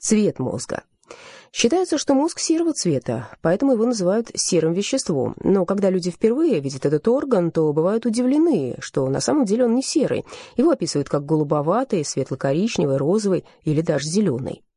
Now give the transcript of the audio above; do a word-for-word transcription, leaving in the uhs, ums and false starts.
Цвет мозга. Считается, что мозг серого цвета, поэтому его называют серым веществом. Но когда люди впервые видят этот орган, то бывают удивлены, что на самом деле он не серый. Его описывают как голубоватый, светло-коричневый, розовый или даже зеленый.